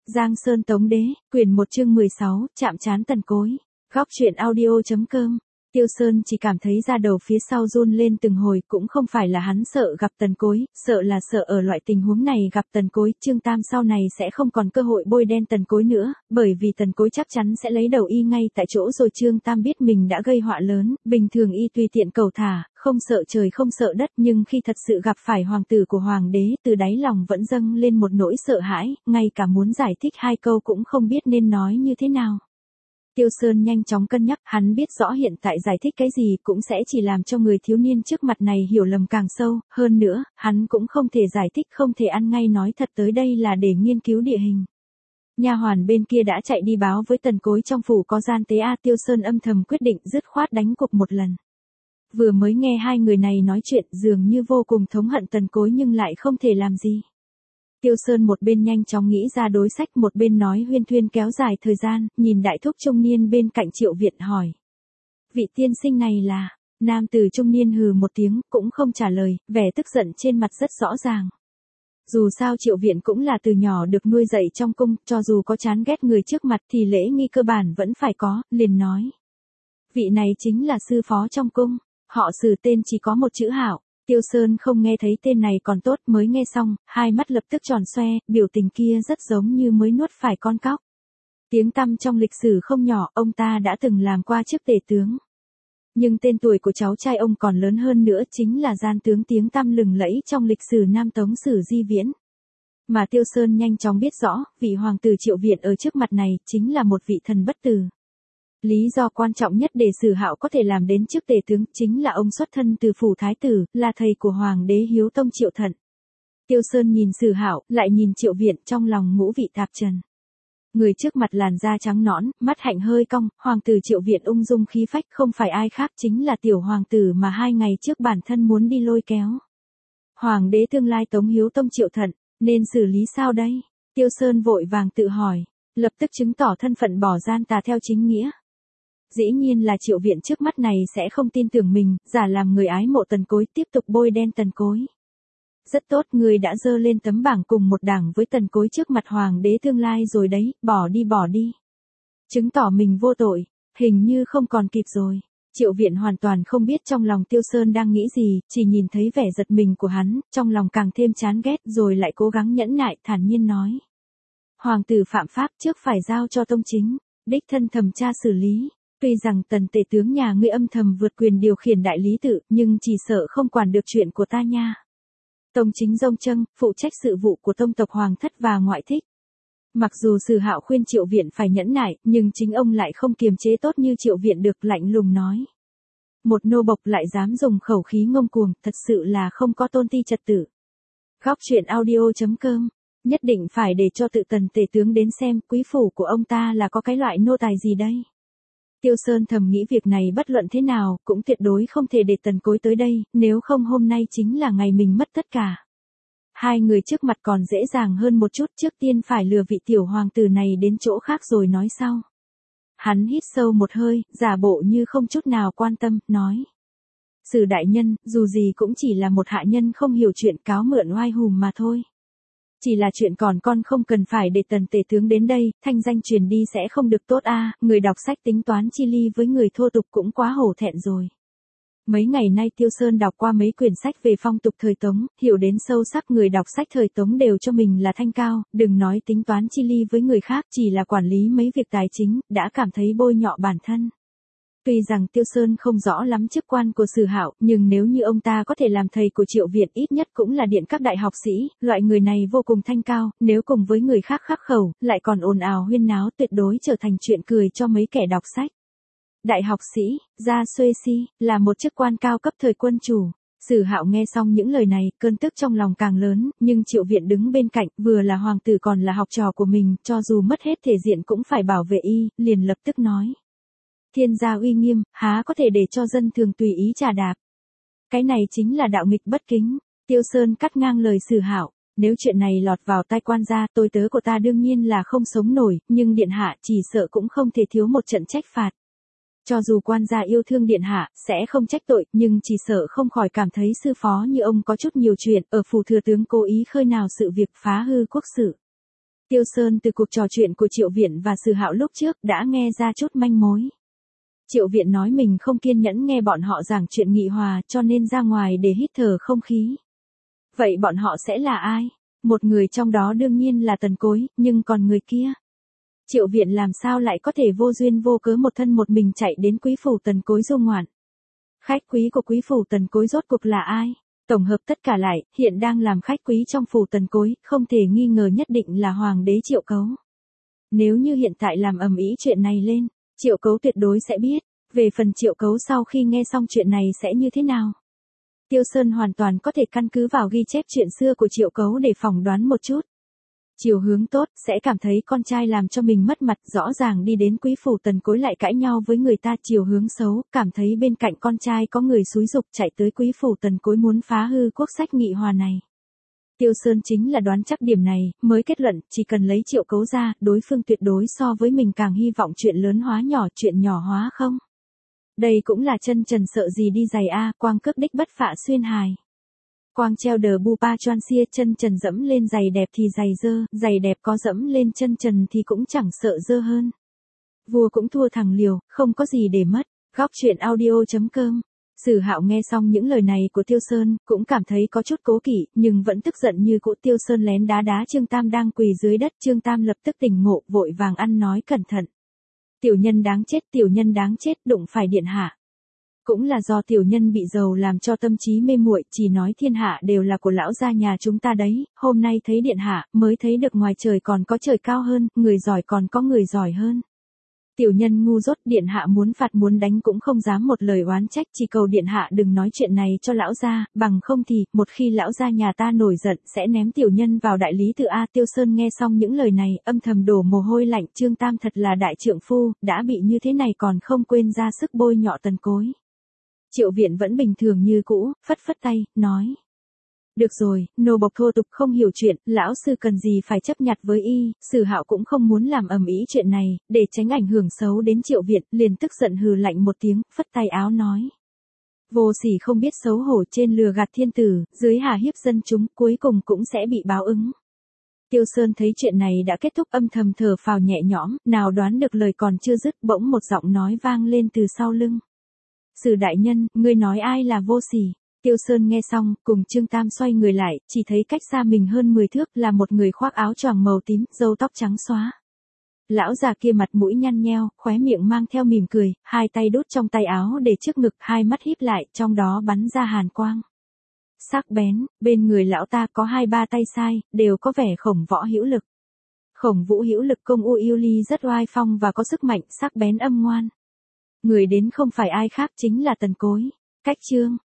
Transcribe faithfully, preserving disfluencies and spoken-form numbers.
Giang Sơn Tống Đế, quyển một chương mười sáu, chạm trán Tần Cối. Góc truyện audio.com. Tiêu Sơn chỉ cảm thấy da đầu phía sau run lên từng hồi, cũng không phải là hắn sợ gặp Tần Cối, sợ là sợ ở loại tình huống này gặp Tần Cối, Trương Tam sau này sẽ không còn cơ hội bôi đen Tần Cối nữa, bởi vì Tần Cối chắc chắn sẽ lấy đầu y ngay tại chỗ rồi. Trương Tam biết mình đã gây họa lớn, bình thường y tùy tiện cầu thả, không sợ trời không sợ đất, nhưng khi thật sự gặp phải hoàng tử của hoàng đế, từ đáy lòng vẫn dâng lên một nỗi sợ hãi, ngay cả muốn giải thích hai câu cũng không biết nên nói như thế nào. Tiêu Sơn nhanh chóng cân nhắc, hắn biết rõ hiện tại giải thích cái gì cũng sẽ chỉ làm cho người thiếu niên trước mặt này hiểu lầm càng sâu, hơn nữa, hắn cũng không thể giải thích, không thể ăn ngay nói thật tới đây là để nghiên cứu địa hình. Nha hoàn bên kia đã chạy đi báo với Tần Cối trong phủ có gian tế a. Tiêu Sơn âm thầm quyết định dứt khoát đánh cuộc một lần. Vừa mới nghe hai người này nói chuyện dường như vô cùng thống hận Tần Cối nhưng lại không thể làm gì. Tiêu Sơn một bên nhanh chóng nghĩ ra đối sách, một bên nói huyên thuyên kéo dài thời gian, nhìn đại thúc trung niên bên cạnh Triệu Viện hỏi. Vị tiên sinh này là, nam tử trung niên hừ một tiếng, cũng không trả lời, vẻ tức giận trên mặt rất rõ ràng. Dù sao Triệu Viện cũng là từ nhỏ được nuôi dạy trong cung, cho dù có chán ghét người trước mặt thì lễ nghi cơ bản vẫn phải có, liền nói. Vị này chính là sư phó trong cung, họ Sử tên chỉ có một chữ Hạo. Tiêu Sơn không nghe thấy tên này còn tốt, mới nghe xong, hai mắt lập tức tròn xoe, biểu tình kia rất giống như mới nuốt phải con cóc. Tiếng tăm trong lịch sử không nhỏ, ông ta đã từng làm qua chức tể tướng. Nhưng tên tuổi của cháu trai ông còn lớn hơn nữa, chính là gian tướng tiếng tăm lừng lẫy trong lịch sử Nam Tống Sử Di Viễn. Mà Tiêu Sơn nhanh chóng biết rõ, vị hoàng tử Triệu Viện ở trước mặt này, chính là một vị thần bất tử. Lý do quan trọng nhất để Sử Hạo có thể làm đến chức tể tướng chính là ông xuất thân từ phủ thái tử, là thầy của hoàng đế Hiếu Tông Triệu Thận. Tiêu Sơn nhìn Sử Hạo, lại nhìn Triệu Viện, trong lòng ngũ vị tạp trần. Người trước mặt làn da trắng nõn, mắt hạnh hơi cong, hoàng tử Triệu Viện ung dung khí phách, không phải ai khác chính là tiểu hoàng tử mà hai ngày trước bản thân muốn đi lôi kéo. Hoàng đế tương lai Tống Hiếu Tông Triệu Thận, nên xử lý sao đây? Tiêu Sơn vội vàng tự hỏi, lập tức chứng tỏ thân phận bỏ gian tà theo chính nghĩa. Dĩ nhiên là Triệu Viện trước mắt này sẽ không tin tưởng mình, giả làm người ái mộ Tần Cối, tiếp tục bôi đen Tần Cối. Rất tốt, người đã dơ lên tấm bảng cùng một đảng với Tần Cối trước mặt hoàng đế tương lai rồi đấy, bỏ đi bỏ đi. Chứng tỏ mình vô tội, hình như không còn kịp rồi. Triệu Viện hoàn toàn không biết trong lòng Tiêu Sơn đang nghĩ gì, chỉ nhìn thấy vẻ giật mình của hắn, trong lòng càng thêm chán ghét rồi lại cố gắng nhẫn nại, thản nhiên nói. Hoàng tử phạm pháp trước phải giao cho tông chính, đích thân thẩm tra xử lý. Tuy rằng Tần tể tướng nhà ngươi âm thầm vượt quyền điều khiển đại lý tự, nhưng chỉ sợ không quản được chuyện của ta nha. Tông chính Dông Trâng, phụ trách sự vụ của tông tộc hoàng thất và ngoại thích. Mặc dù Sử Hạo khuyên Triệu Viện phải nhẫn nại, nhưng chính ông lại không kiềm chế tốt như Triệu Viện được, lạnh lùng nói. Một nô bộc lại dám dùng khẩu khí ngông cuồng, thật sự là không có tôn ti trật tự. Góc truyện audio.com. Nhất định phải để cho tự Tần tể tướng đến xem quý phủ của ông ta là có cái loại nô tài gì đây. Tiêu Sơn thầm nghĩ việc này bất luận thế nào, cũng tuyệt đối không thể để Tần Cối tới đây, nếu không hôm nay chính là ngày mình mất tất cả. Hai người trước mặt còn dễ dàng hơn một chút, trước tiên phải lừa vị tiểu hoàng tử này đến chỗ khác rồi nói sau. Hắn hít sâu một hơi, giả bộ như không chút nào quan tâm, nói. Sử đại nhân, dù gì cũng chỉ là một hạ nhân không hiểu chuyện cáo mượn oai hùm mà thôi. Chỉ là chuyện còn con không cần phải để Tần tể tướng đến đây, thanh danh truyền đi sẽ không được tốt a. Người đọc sách tính toán chi ly với người thô tục cũng quá hổ thẹn rồi. Mấy ngày nay Tiêu Sơn đọc qua mấy quyển sách về phong tục thời Tống, hiểu đến sâu sắc người đọc sách thời Tống đều cho mình là thanh cao, đừng nói tính toán chi ly với người khác, chỉ là quản lý mấy việc tài chính, đã cảm thấy bôi nhọ bản thân. Tuy rằng Tiêu Sơn không rõ lắm chức quan của Sử Hạo, nhưng nếu như ông ta có thể làm thầy của Triệu Viện ít nhất cũng là điện các đại học sĩ, loại người này vô cùng thanh cao, nếu cùng với người khác khắc khẩu, lại còn ồn ào huyên náo tuyệt đối trở thành chuyện cười cho mấy kẻ đọc sách. Đại học sĩ, gia xuê si, là một chức quan cao cấp thời quân chủ. Sử Hạo nghe xong những lời này, cơn tức trong lòng càng lớn, nhưng Triệu Viện đứng bên cạnh, vừa là hoàng tử còn là học trò của mình, cho dù mất hết thể diện cũng phải bảo vệ y, liền lập tức nói. Thiên gia uy nghiêm, há có thể để cho dân thường tùy ý trà đạp. Cái này chính là đạo nghịch bất kính. Tiêu Sơn cắt ngang lời Sử Hạo, nếu chuyện này lọt vào tai quan gia, tôi tớ của ta đương nhiên là không sống nổi, nhưng điện hạ chỉ sợ cũng không thể thiếu một trận trách phạt. Cho dù quan gia yêu thương điện hạ, sẽ không trách tội, nhưng chỉ sợ không khỏi cảm thấy sư phó như ông có chút nhiều chuyện, ở phủ thừa tướng cố ý khơi nào sự việc phá hư quốc sự. Tiêu Sơn từ cuộc trò chuyện của Triệu Viện và Sử Hạo lúc trước đã nghe ra chút manh mối. Triệu Viện nói mình không kiên nhẫn nghe bọn họ giảng chuyện nghị hòa cho nên ra ngoài để hít thở không khí. Vậy bọn họ sẽ là ai? Một người trong đó đương nhiên là Tần Cối, nhưng còn người kia? Triệu Viện làm sao lại có thể vô duyên vô cớ một thân một mình chạy đến quý phủ Tần Cối du ngoạn? Khách quý của quý phủ Tần Cối rốt cuộc là ai? Tổng hợp tất cả lại, hiện đang làm khách quý trong phủ Tần Cối, không thể nghi ngờ nhất định là Hoàng đế Triệu Cấu. Nếu như hiện tại làm ầm ĩ chuyện này lên, Triệu Cấu tuyệt đối sẽ biết. Về phần Triệu Cấu sau khi nghe xong chuyện này sẽ như thế nào? Tiêu Sơn hoàn toàn có thể căn cứ vào ghi chép chuyện xưa của Triệu Cấu để phỏng đoán một chút. Chiều hướng tốt, sẽ cảm thấy con trai làm cho mình mất mặt, rõ ràng đi đến quý phủ Tần Cối lại cãi nhau với người ta. Chiều hướng xấu, cảm thấy bên cạnh con trai có người xúi giục chạy tới quý phủ Tần Cối muốn phá hư quốc sách nghị hòa này. Tiêu Sơn chính là đoán chắc điểm này, mới kết luận, chỉ cần lấy Triệu Cấu ra, đối phương tuyệt đối so với mình càng hy vọng chuyện lớn hóa nhỏ, chuyện nhỏ hóa không. Đây cũng là chân trần sợ gì đi giày a, quang cước đích bất phạ xuyên hài. Quang treo đờ bu pa choan xia, chân trần dẫm lên giày đẹp thì giày dơ, giày đẹp có dẫm lên chân trần thì cũng chẳng sợ dơ hơn. Vua cũng thua thằng liều, không có gì để mất. Góc truyện audio chấm com. Sử Hạo nghe xong những lời này của Tiêu Sơn, cũng cảm thấy có chút cố kỵ, nhưng vẫn tức giận như cũ. Tiêu Sơn lén đá đá Trương Tam đang quỳ dưới đất, Trương Tam lập tức tỉnh ngộ, vội vàng ăn nói cẩn thận. Tiểu nhân đáng chết, tiểu nhân đáng chết, đụng phải điện hạ. Cũng là do tiểu nhân bị giàu làm cho tâm trí mê muội, chỉ nói thiên hạ đều là của lão gia nhà chúng ta đấy, hôm nay thấy điện hạ, mới thấy được ngoài trời còn có trời cao hơn, người giỏi còn có người giỏi hơn. Tiểu nhân ngu dốt, điện hạ muốn phạt muốn đánh cũng không dám một lời oán trách, chỉ cầu điện hạ đừng nói chuyện này cho lão gia, bằng không thì, một khi lão gia nhà ta nổi giận sẽ ném tiểu nhân vào đại lý tự a. Tiêu Sơn nghe xong những lời này, âm thầm đổ mồ hôi lạnh, Trương Tam thật là đại trượng phu, đã bị như thế này còn không quên ra sức bôi nhọ Tần Cối. Triệu Viện vẫn bình thường như cũ, phất phất tay, nói. Được rồi, nô bộc thô tục không hiểu chuyện, lão sư cần gì phải chấp nhặt với y. Sử Hạo cũng không muốn làm ầm ĩ chuyện này, để tránh ảnh hưởng xấu đến Triệu Viện, liền tức giận hừ lạnh một tiếng, phất tay áo nói. Vô sỉ không biết xấu hổ, trên lừa gạt thiên tử, dưới hà hiếp dân chúng, cuối cùng cũng sẽ bị báo ứng. Tiêu Sơn thấy chuyện này đã kết thúc, âm thầm thở phào nhẹ nhõm, nào đoán được lời còn chưa dứt, bỗng một giọng nói vang lên từ sau lưng. Sử đại nhân, ngươi nói ai là vô sỉ? Tiêu Sơn nghe xong, cùng Trương Tam xoay người lại, chỉ thấy cách xa mình hơn mười thước là một người khoác áo choàng màu tím, râu tóc trắng xóa. Lão già kia mặt mũi nhăn nheo, khóe miệng mang theo mỉm cười, hai tay đút trong tay áo để trước ngực, hai mắt híp lại, trong đó bắn ra hàn quang. Sắc bén, bên người lão ta có hai ba tay sai, đều có vẻ Khổng Võ hữu lực. Khổng Vũ hữu lực công u yêu ly rất oai phong và có sức mạnh, sắc bén âm ngoan. Người đến không phải ai khác chính là Tần Cối. Cách chương